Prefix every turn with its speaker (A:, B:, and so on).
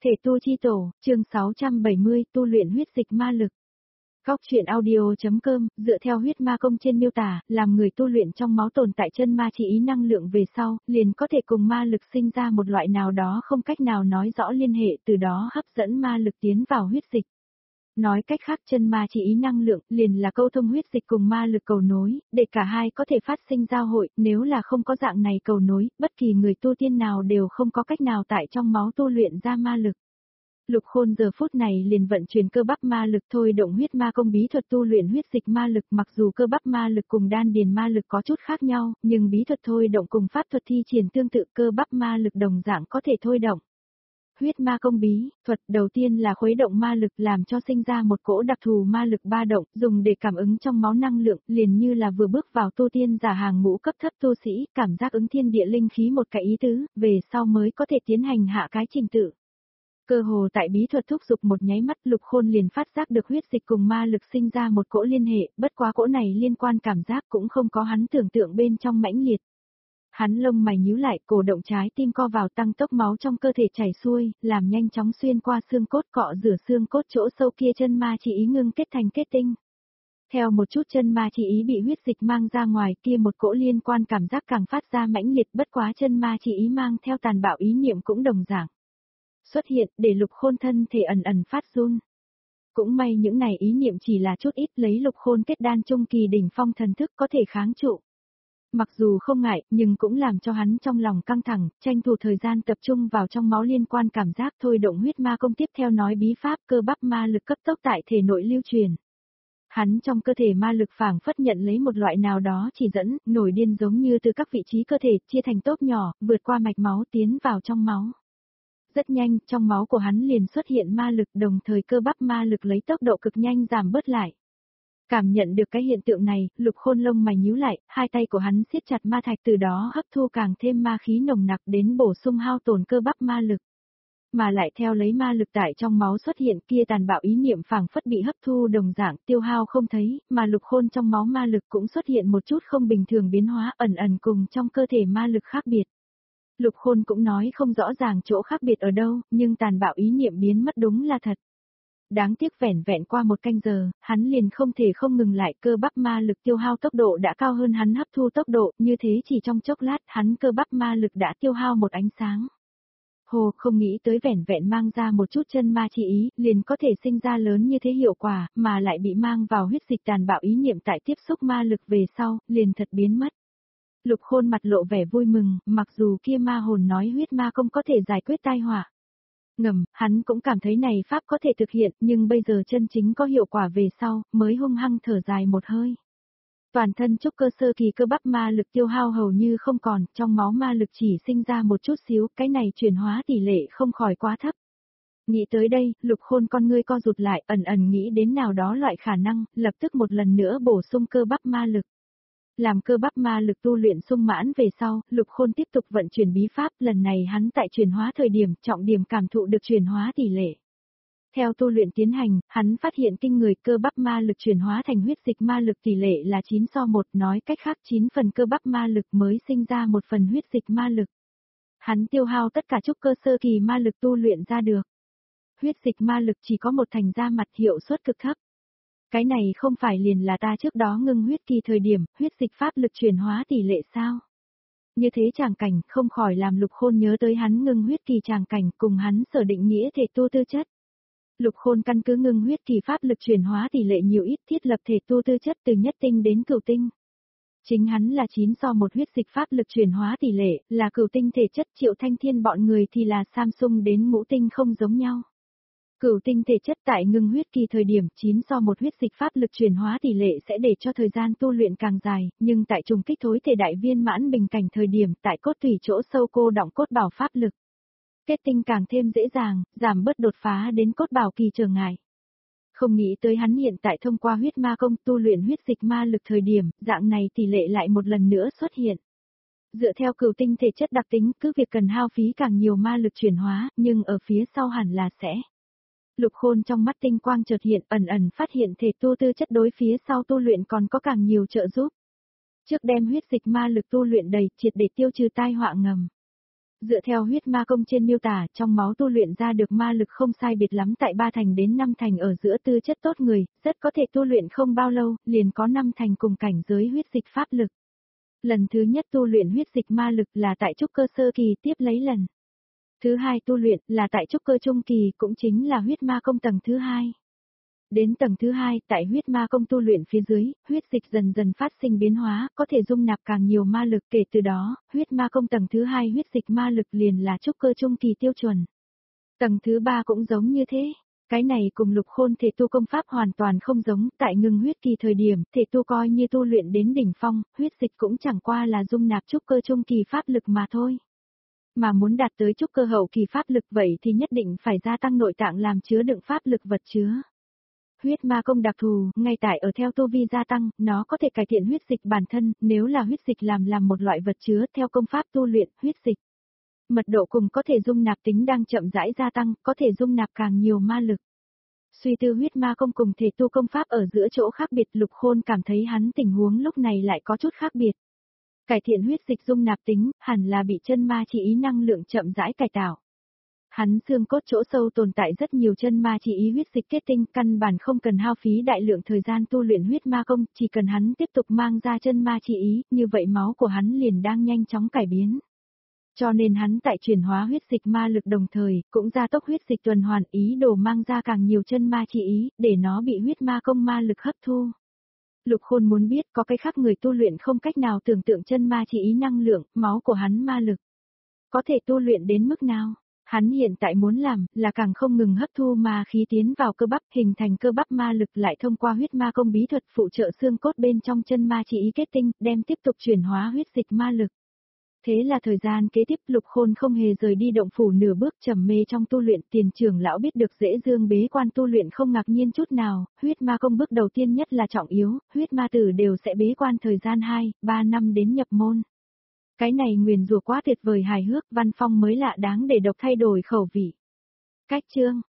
A: Thể tu chi tổ, chương 670, tu luyện huyết dịch ma lực. Góc truyện audio.com, dựa theo huyết ma công trên miêu tả, làm người tu luyện trong máu tồn tại chân ma chỉ ý năng lượng về sau, liền có thể cùng ma lực sinh ra một loại nào đó không cách nào nói rõ liên hệ, từ đó hấp dẫn ma lực tiến vào huyết dịch. Nói cách khác, chân ma chỉ ý năng lượng liền là câu thông huyết dịch cùng ma lực cầu nối, để cả hai có thể phát sinh giao hội, nếu là không có dạng này cầu nối, bất kỳ người tu tiên nào đều không có cách nào tại trong máu tu luyện ra ma lực. Lục Khôn giờ phút này liền vận chuyển cơ bắp ma lực thôi động huyết ma công bí thuật tu luyện huyết dịch ma lực, mặc dù cơ bắp ma lực cùng đan điền ma lực có chút khác nhau, nhưng bí thuật thôi động cùng pháp thuật thi triển tương tự, cơ bắp ma lực đồng dạng có thể thôi động. Huyết ma công bí thuật đầu tiên là khuấy động ma lực, làm cho sinh ra một cỗ đặc thù ma lực ba động, dùng để cảm ứng trong máu năng lượng, liền như là vừa bước vào tu tiên giả hàng ngũ cấp thấp tu sĩ, cảm giác ứng thiên địa linh khí một cái ý tứ, về sau mới có thể tiến hành hạ cái trình tự. Cơ hồ tại bí thuật thúc dục một nháy mắt, Lục Khôn liền phát giác được huyết dịch cùng ma lực sinh ra một cỗ liên hệ, bất quá cỗ này liên quan cảm giác cũng không có hắn tưởng tượng bên trong mãnh liệt. Hắn lông mày nhíu lại, cổ động trái tim co vào, tăng tốc máu trong cơ thể chảy xuôi, làm nhanh chóng xuyên qua xương cốt, cọ rửa xương cốt chỗ sâu kia chân ma chỉ ý ngưng kết thành kết tinh. Theo một chút chân ma chỉ ý bị huyết dịch mang ra ngoài, kia một cỗ liên quan cảm giác càng phát ra mãnh liệt, bất quá chân ma chỉ ý mang theo tàn bạo ý niệm cũng đồng dạng xuất hiện, để Lục Khôn thân thể ẩn ẩn phát run. Cũng may những này ý niệm chỉ là chút ít, lấy Lục Khôn kết đan trung kỳ đỉnh phong thần thức có thể kháng trụ. Mặc dù không ngại, nhưng cũng làm cho hắn trong lòng căng thẳng, tranh thủ thời gian tập trung vào trong máu liên quan cảm giác thôi động huyết ma công, tiếp theo nói bí pháp cơ bắp ma lực cấp tốc tại thể nội lưu truyền. Hắn trong cơ thể ma lực phảng phất nhận lấy một loại nào đó chỉ dẫn, nổi điên giống như từ các vị trí cơ thể chia thành tốp nhỏ, vượt qua mạch máu tiến vào trong máu. Rất nhanh, trong máu của hắn liền xuất hiện ma lực, đồng thời cơ bắp ma lực lấy tốc độ cực nhanh giảm bớt lại. Cảm nhận được cái hiện tượng này, Lục Khôn lông mày nhíu lại, hai tay của hắn siết chặt ma thạch, từ đó hấp thu càng thêm ma khí nồng nặc đến bổ sung hao tổn cơ bắp ma lực. Mà lại theo lấy ma lực tại trong máu xuất hiện, kia tàn bạo ý niệm phảng phất bị hấp thu đồng dạng, tiêu hao không thấy, mà Lục Khôn trong máu ma lực cũng xuất hiện một chút không bình thường biến hóa, ẩn ẩn cùng trong cơ thể ma lực khác biệt. Lục Khôn cũng nói không rõ ràng chỗ khác biệt ở đâu, nhưng tàn bạo ý niệm biến mất đúng là thật. Đáng tiếc vẻn vẹn qua một canh giờ, hắn liền không thể không ngừng lại, cơ bắp ma lực tiêu hao tốc độ đã cao hơn hắn hấp thu tốc độ, như thế chỉ trong chốc lát hắn cơ bắp ma lực đã tiêu hao một ánh sáng. Hồ không nghĩ tới vẻn vẹn mang ra một chút chân ma chỉ ý, liền có thể sinh ra lớn như thế hiệu quả, mà lại bị mang vào huyết dịch, tàn bạo ý niệm tại tiếp xúc ma lực về sau, liền thật biến mất. Lục Khôn mặt lộ vẻ vui mừng, mặc dù kia ma hồn nói huyết ma công có thể giải quyết tai họa. Hắn cũng cảm thấy này pháp có thể thực hiện, nhưng bây giờ chân chính có hiệu quả về sau, mới hung hăng thở dài một hơi. Toàn thân trúc cơ sơ kỳ cơ bắp ma lực tiêu hao hầu như không còn, trong máu ma lực chỉ sinh ra một chút xíu, cái này chuyển hóa tỷ lệ không khỏi quá thấp. Nghĩ tới đây, Lục Khôn con ngươi co rụt lại, ẩn ẩn nghĩ đến nào đó loại khả năng, lập tức một lần nữa bổ sung cơ bắp ma lực. Làm cơ bắp ma lực tu luyện sung mãn về sau, Lục Khôn tiếp tục vận chuyển bí pháp, lần này hắn tại chuyển hóa thời điểm, trọng điểm cảm thụ được chuyển hóa tỷ lệ. Theo tu luyện tiến hành, hắn phát hiện kinh người, cơ bắp ma lực chuyển hóa thành huyết dịch ma lực tỷ lệ là 9:1, nói cách khác 9 phần cơ bắp ma lực mới sinh ra một phần huyết dịch ma lực. Hắn tiêu hao tất cả trúc cơ sơ kỳ ma lực tu luyện ra được. Huyết dịch ma lực chỉ có một thành ra mặt, hiệu suất cực thấp. Cái này không phải liền là ta trước đó ngưng huyết kỳ thời điểm, huyết dịch pháp lực chuyển hóa tỷ lệ sao? Như thế tràng cảnh không khỏi làm Lục Khôn nhớ tới hắn ngưng huyết kỳ tràng cảnh, cùng hắn sở định nghĩa thể tu tư chất. Lục Khôn căn cứ ngưng huyết kỳ pháp lực chuyển hóa tỷ lệ nhiều ít, thiết lập thể tu tư chất từ nhất tinh đến cửu tinh. Chính hắn là 9:1 huyết dịch pháp lực chuyển hóa tỷ lệ, là cửu tinh thể chất, Triệu Thanh Thiên bọn người thì là Samsung đến ngũ tinh không giống nhau. Cửu tinh thể chất tại ngưng huyết kỳ thời điểm 9:1 huyết dịch pháp lực chuyển hóa tỷ lệ sẽ để cho thời gian tu luyện càng dài, nhưng tại trùng kích thối thể đại viên mãn bình cảnh thời điểm tại cốt tủy chỗ sâu cô đọng cốt bảo pháp lực. Kết tinh càng thêm dễ dàng, giảm bớt đột phá đến cốt bảo kỳ trở ngại. Không nghĩ tới hắn hiện tại thông qua huyết ma công tu luyện huyết dịch ma lực thời điểm, dạng này tỷ lệ lại một lần nữa xuất hiện. Dựa theo cửu tinh thể chất đặc tính, cứ việc cần hao phí càng nhiều ma lực chuyển hóa, nhưng ở phía sau hẳn là sẽ. Lục Khôn trong mắt tinh quang chợt hiện, ẩn ẩn phát hiện thể tu tư chất đối phía sau tu luyện còn có càng nhiều trợ giúp. Trước đem huyết dịch ma lực tu luyện đầy, triệt để tiêu trừ tai họa ngầm. Dựa theo huyết ma công trên miêu tả, trong máu tu luyện ra được ma lực không sai biệt lắm tại 3 thành đến 5 thành ở giữa tư chất tốt người, rất có thể tu luyện không bao lâu, liền có 5 thành cùng cảnh giới huyết dịch pháp lực. Lần thứ nhất tu luyện huyết dịch ma lực là tại trúc cơ sơ kỳ, tiếp lấy lần thứ hai tu luyện là tại trúc cơ trung kỳ, cũng chính là huyết ma công tầng thứ hai. Đến tầng thứ hai, tại huyết ma công tu luyện phía dưới, huyết dịch dần dần phát sinh biến hóa, có thể dung nạp càng nhiều ma lực, kể từ đó, huyết ma công tầng thứ hai huyết dịch ma lực liền là trúc cơ trung kỳ tiêu chuẩn. Tầng thứ ba cũng giống như thế. Cái này cùng lục khôn thể tu công pháp hoàn toàn không giống, tại ngừng huyết kỳ thời điểm, thể tu coi như tu luyện đến đỉnh phong, huyết dịch cũng chẳng qua là dung nạp trúc cơ trung kỳ pháp lực mà thôi. Mà muốn đạt tới trúc cơ hậu kỳ pháp lực vậy thì nhất định phải gia tăng nội tạng làm chứa đựng pháp lực vật chứa. Huyết ma công đặc thù, ngay tại ở theo tu vi gia tăng, nó có thể cải thiện huyết dịch bản thân, nếu là huyết dịch làm một loại vật chứa theo công pháp tu luyện, huyết dịch. Mật độ cùng có thể dung nạp tính đang chậm rãi gia tăng, có thể dung nạp càng nhiều ma lực. Suy tư huyết ma công cùng thể tu công pháp ở giữa chỗ khác biệt, Lục Khôn cảm thấy hắn tình huống lúc này lại có chút khác biệt. Cải thiện huyết dịch dung nạp tính, hẳn là bị chân ma chi ý năng lượng chậm rãi cải tạo. Hắn xương cốt chỗ sâu tồn tại rất nhiều chân ma chi ý huyết dịch kết tinh, căn bản không cần hao phí đại lượng thời gian tu luyện huyết ma công, chỉ cần hắn tiếp tục mang ra chân ma chi ý, như vậy máu của hắn liền đang nhanh chóng cải biến. Cho nên hắn tại chuyển hóa huyết dịch ma lực đồng thời, cũng gia tốc huyết dịch tuần hoàn, ý đồ mang ra càng nhiều chân ma chi ý, để nó bị huyết ma công ma lực hấp thu. Lục Khôn muốn biết có cái khác người tu luyện không cách nào tưởng tượng chân ma chi ý năng lượng, máu của hắn ma lực. Có thể tu luyện đến mức nào? Hắn hiện tại muốn làm là càng không ngừng hấp thu ma khí tiến vào cơ bắp, hình thành cơ bắp ma lực, lại thông qua huyết ma công bí thuật phụ trợ xương cốt bên trong chân ma chi ý kết tinh, đem tiếp tục chuyển hóa huyết dịch ma lực. Thế là thời gian kế tiếp Lục Khôn không hề rời đi động phủ nửa bước, trầm mê trong tu luyện. Tiền trưởng lão biết được Dễ Dương bế quan tu luyện không ngạc nhiên chút nào, huyết ma công bước đầu tiên nhất là trọng yếu, huyết ma tử đều sẽ bế quan thời gian 2-3 năm đến nhập môn. Cái này nguyền rủa quá tuyệt vời hài hước, văn phong mới lạ đáng để độc thay đổi khẩu vị. Cách chương